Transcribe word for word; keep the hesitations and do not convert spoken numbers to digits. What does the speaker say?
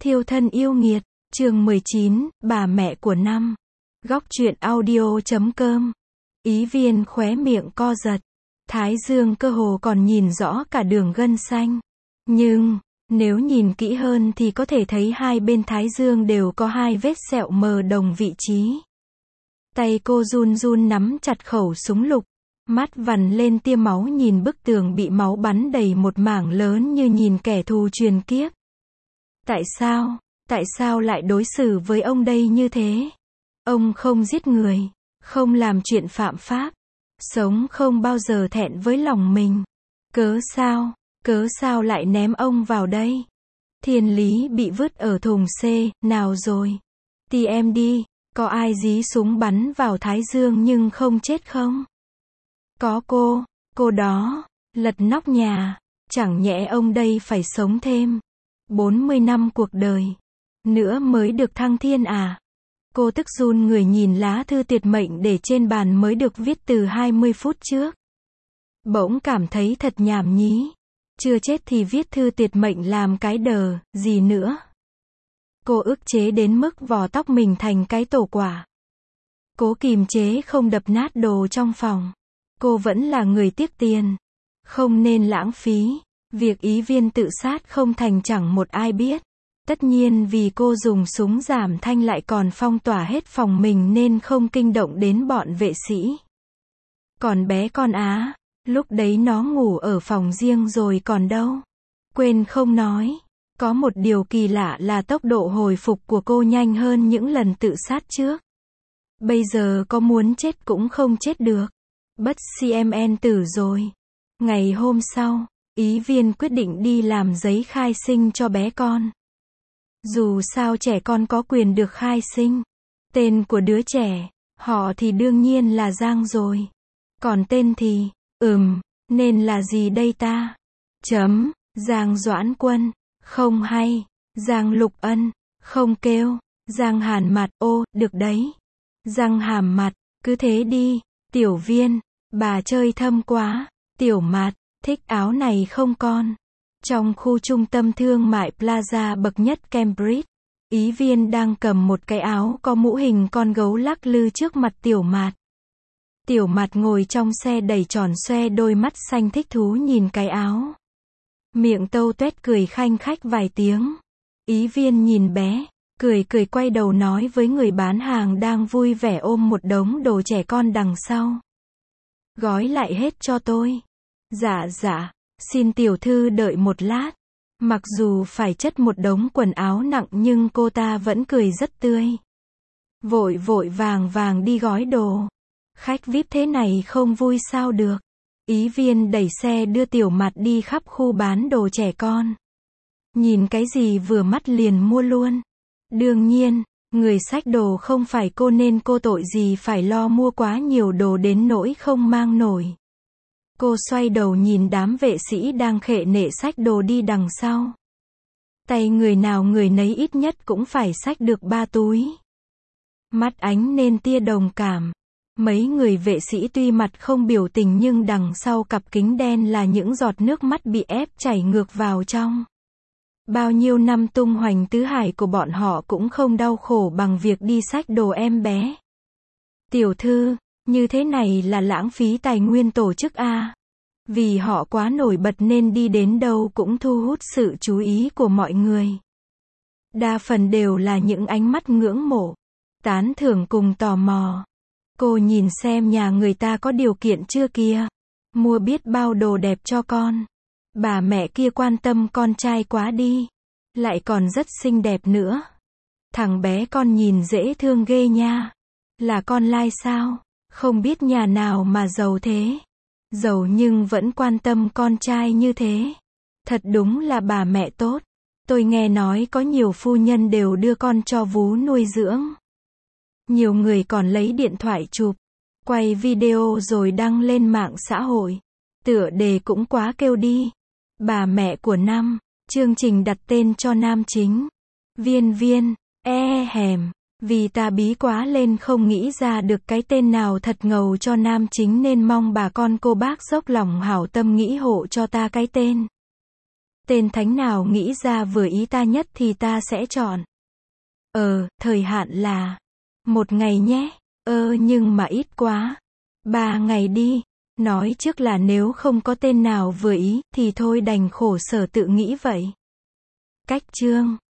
Thiêu thân yêu nghiệt, chương mười chín, bà mẹ của năm. Góc truyện audio chấm com. Ý Viên khóe miệng co giật. Thái dương cơ hồ còn nhìn rõ cả đường gân xanh. Nhưng, nếu nhìn kỹ hơn thì có thể thấy hai bên thái dương đều có hai vết sẹo mờ đồng vị trí. Tay cô run run nắm chặt khẩu súng lục. Mắt vằn lên tia máu nhìn bức tường bị máu bắn đầy một mảng lớn như nhìn kẻ thù truyền kiếp. Tại sao, tại sao lại đối xử với ông đây như thế? Ông không giết người, không làm chuyện phạm pháp, sống không bao giờ thẹn với lòng mình. Cớ sao, cớ sao lại ném ông vào đây? Thiên lý bị vứt ở thùng C, nào rồi? tê em đi, có ai dí súng bắn vào thái dương nhưng không chết không? Có cô, cô đó, lật nóc nhà, chẳng nhẽ ông đây phải sống thêm bốn mươi năm cuộc đời nữa mới được thăng thiên à? Cô tức run người nhìn lá thư tuyệt mệnh để trên bàn mới được viết từ hai mươi phút trước. Bỗng cảm thấy thật nhảm nhí. Chưa chết thì viết thư tuyệt mệnh làm cái đờ, gì nữa. Cô ức chế đến mức vò tóc mình thành cái tổ quả. Cố kìm chế không đập nát đồ trong phòng. Cô vẫn là người tiếc tiền. Không nên lãng phí. Việc Ý Viên tự sát không thành chẳng một ai biết. Tất nhiên vì cô dùng súng giảm thanh lại còn phong tỏa hết phòng mình nên không kinh động đến bọn vệ sĩ. Còn bé con Á, lúc đấy nó ngủ ở phòng riêng rồi còn đâu. Quên không nói. Có một điều kỳ lạ là tốc độ hồi phục của cô nhanh hơn những lần tự sát trước. Bây giờ có muốn chết cũng không chết được. Bất xê em en tử rồi. Ngày hôm sau, Ý Viên quyết định đi làm giấy khai sinh cho bé con. Dù sao trẻ con có quyền được khai sinh. Tên của đứa trẻ, họ thì đương nhiên là Giang rồi. Còn tên thì, ừm, nên là gì đây ta? Chấm, Giang Doãn Quân, không hay. Giang Lục Ân, không kêu. Giang Hàn Mặt, ô, được đấy. Giang Hàm Mặt, cứ thế đi. Tiểu Viên, bà chơi thâm quá. Tiểu Mạt, thích áo này không con? Trong khu trung tâm thương mại Plaza bậc nhất Cambridge, Ý Viên đang cầm một cái áo có mũ hình con gấu lắc lư trước mặt Tiểu Mạt. Tiểu Mạt ngồi trong xe đầy tròn xoe đôi mắt xanh thích thú nhìn cái áo. Miệng tâu tuét cười khanh khách vài tiếng. Ý Viên nhìn bé, cười cười quay đầu nói với người bán hàng đang vui vẻ ôm một đống đồ trẻ con đằng sau. Gói lại hết cho tôi. Dạ dạ. Xin tiểu thư đợi một lát. Mặc dù phải chất một đống quần áo nặng nhưng cô ta vẫn cười rất tươi. Vội vội vàng vàng đi gói đồ. Khách vi ai pi thế này không vui sao được. Ý Viên đẩy xe đưa Tiểu Mạt đi khắp khu bán đồ trẻ con. Nhìn cái gì vừa mắt liền mua luôn. Đương nhiên, người xách đồ không phải cô nên cô tội gì phải lo mua quá nhiều đồ đến nỗi không mang nổi. Cô xoay đầu nhìn đám vệ sĩ đang khệ nệ xách đồ đi đằng sau. Tay người nào người nấy ít nhất cũng phải xách được ba túi. Mắt ánh nên tia đồng cảm. Mấy người vệ sĩ tuy mặt không biểu tình nhưng đằng sau cặp kính đen là những giọt nước mắt bị ép chảy ngược vào trong. Bao nhiêu năm tung hoành tứ hải của bọn họ cũng không đau khổ bằng việc đi xách đồ em bé. Tiểu thư, như thế này là lãng phí tài nguyên tổ chức a. Vì họ quá nổi bật nên đi đến đâu cũng thu hút sự chú ý của mọi người. Đa phần đều là những ánh mắt ngưỡng mộ, tán thưởng cùng tò mò. Cô nhìn xem nhà người ta có điều kiện chưa kìa. Mua biết bao đồ đẹp cho con. Bà mẹ kia quan tâm con trai quá đi. Lại còn rất xinh đẹp nữa. Thằng bé con nhìn dễ thương ghê nha. Là con lai sao? Không biết nhà nào mà giàu thế. Giàu nhưng vẫn quan tâm con trai như thế. Thật đúng là bà mẹ tốt. Tôi nghe nói có nhiều phu nhân đều đưa con cho vú nuôi dưỡng. Nhiều người còn lấy điện thoại chụp, quay video rồi đăng lên mạng xã hội. Tựa đề cũng quá kêu đi. Bà mẹ của năm. Chương trình đặt tên cho nam chính. Viên Viên, e hèm. Vì ta bí quá lên không nghĩ ra được cái tên nào thật ngầu cho nam chính nên mong bà con cô bác dốc lòng hảo tâm nghĩ hộ cho ta cái tên. Tên thánh nào nghĩ ra vừa ý ta nhất thì ta sẽ chọn. Ờ, thời hạn là một ngày nhé. Ơ nhưng mà ít quá. Ba ngày đi. Nói trước là nếu không có tên nào vừa ý, thì thôi đành khổ sở tự nghĩ vậy. Cách chương